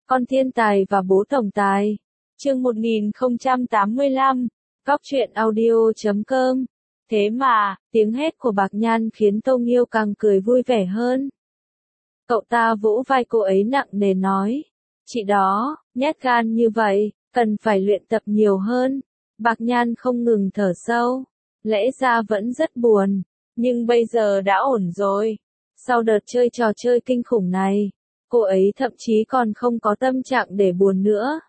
Con thiên tài và bố tổng tài. Chương 1085, Góc truyện audio.com. Thế mà, tiếng hét của Bạc Nhan khiến Tô Nghiêu càng cười vui vẻ hơn. Cậu ta vỗ vai cô ấy nặng nề nói, chị đó, nhát gan như vậy, cần phải luyện tập nhiều hơn. Bạc Nhan không ngừng thở sâu, lẽ ra vẫn rất buồn, nhưng bây giờ đã ổn rồi. Sau đợt chơi trò chơi kinh khủng này, cô ấy thậm chí còn không có tâm trạng để buồn nữa.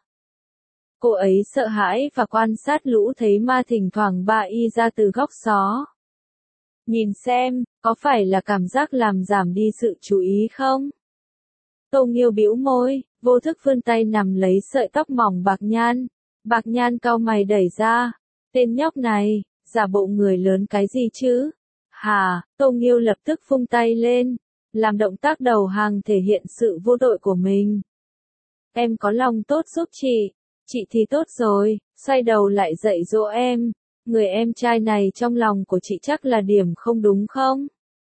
Cô ấy sợ hãi và quan sát lũ thấy ma thỉnh thoảng ba y ra từ góc xó. Nhìn xem, có phải là cảm giác làm giảm đi sự chú ý không? Tô Nghiêu bĩu môi, vô thức vươn tay nắm lấy sợi tóc mỏng Bạc Nhan. Bạc Nhan cau mày đẩy ra. Tên nhóc này, giả bộ người lớn cái gì chứ? Hà, Tô Nghiêu lập tức vung tay lên, làm động tác đầu hàng thể hiện sự vô tội của mình. Em có lòng tốt giúp chị thì tốt rồi, xoay đầu lại dạy dỗ em. Người em trai này trong lòng của chị chắc là điểm không đúng không?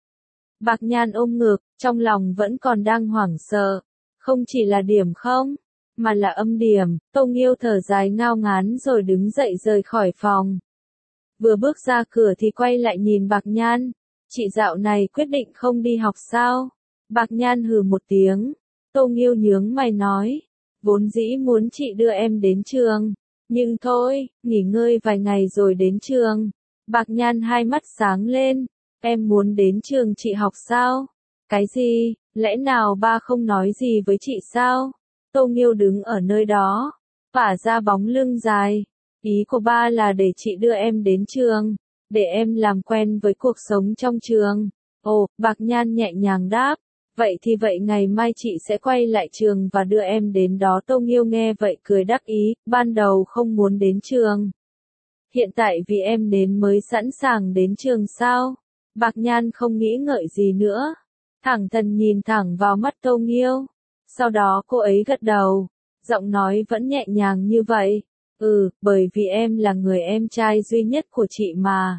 Bạc Nhan ôm ngực, trong lòng vẫn còn đang hoảng sợ. Không chỉ là điểm không, mà là âm điểm. Tô Nghiêu thở dài ngao ngán rồi đứng dậy rời khỏi phòng. Vừa bước ra cửa thì quay lại nhìn Bạc Nhan. Chị dạo này quyết định không đi học sao? Bạc Nhan hừ một tiếng. Tô Nghiêu nhướng mày nói, vốn dĩ muốn chị đưa em đến trường. Nhưng thôi, nghỉ ngơi vài ngày rồi đến trường. Bạc Nhan hai mắt sáng lên. Em muốn đến trường chị học sao? Cái gì? Lẽ nào ba không nói gì với chị sao? Tô Nghiêu đứng ở nơi đó, vả ra bóng lưng dài. Ý của ba là để chị đưa em đến trường, để em làm quen với cuộc sống trong trường. Ồ, Bạc Nhan nhẹ nhàng đáp. Vậy thì ngày mai chị sẽ quay lại trường và đưa em đến đó. Tô Nghiêu nghe vậy cười đắc ý, ban đầu không muốn đến trường. Hiện tại vì em đến mới sẵn sàng đến trường sao? Bạc Nhan không nghĩ ngợi gì nữa, thẳng thắn nhìn thẳng vào mắt Tô Nghiêu. Sau đó cô ấy gật đầu, giọng nói vẫn nhẹ nhàng như vậy. Bởi vì em là người em trai duy nhất của chị mà.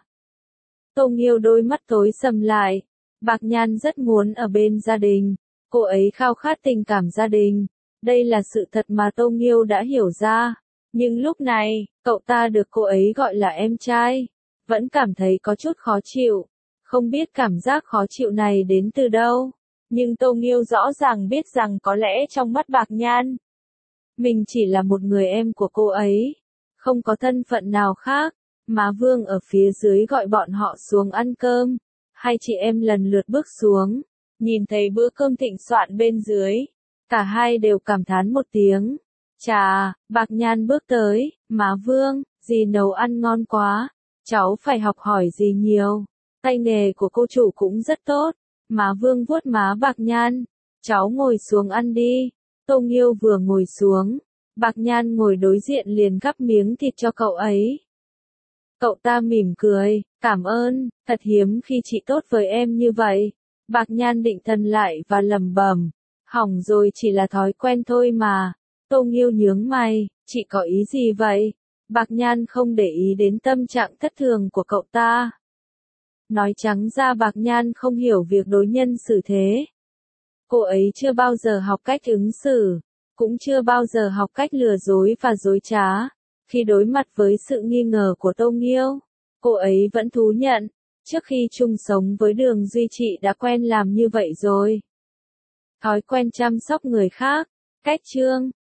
Tô Nghiêu đôi mắt tối sầm lại. Bạc Nhan rất muốn ở bên gia đình, cô ấy khao khát tình cảm gia đình. Đây là sự thật mà Tô Nghiêu đã hiểu ra. Nhưng lúc này, cậu ta được cô ấy gọi là em trai, vẫn cảm thấy có chút khó chịu. Không biết cảm giác khó chịu này đến từ đâu. Nhưng Tô Nghiêu rõ ràng biết rằng có lẽ trong mắt Bạc Nhan, mình chỉ là một người em của cô ấy, không có thân phận nào khác. Má Vương ở phía dưới gọi bọn họ xuống ăn cơm. Hai chị em lần lượt bước xuống, nhìn thấy bữa cơm thịnh soạn bên dưới. Cả hai đều cảm thán một tiếng. Chà, Bạc Nhan bước tới, má Vương, dì nấu ăn ngon quá, cháu phải học hỏi dì nhiều. Tay nghề của cô chủ cũng rất tốt. Má Vương vuốt má Bạc Nhan. Cháu ngồi xuống ăn đi. Tô Nghiêu vừa ngồi xuống, Bạc Nhan ngồi đối diện liền gắp miếng thịt cho cậu ấy. Cậu ta mỉm cười, cảm ơn, thật hiếm khi chị tốt với em như vậy. Bạc Nhan định thần lại và lẩm bẩm, hỏng rồi, chỉ là thói quen thôi mà. Tô Nghiêu nhướng mày, chị có ý gì vậy? Bạc Nhan không để ý đến tâm trạng thất thường của cậu ta. Nói trắng ra Bạc Nhan không hiểu việc đối nhân xử thế. Cô ấy chưa bao giờ học cách ứng xử, cũng chưa bao giờ học cách lừa dối và dối trá. Khi đối mặt với sự nghi ngờ của Tô Nghiêu, cô ấy vẫn thú nhận. Trước khi chung sống với Đường Duy chị đã quen làm như vậy rồi. Thói quen chăm sóc người khác, cách trương,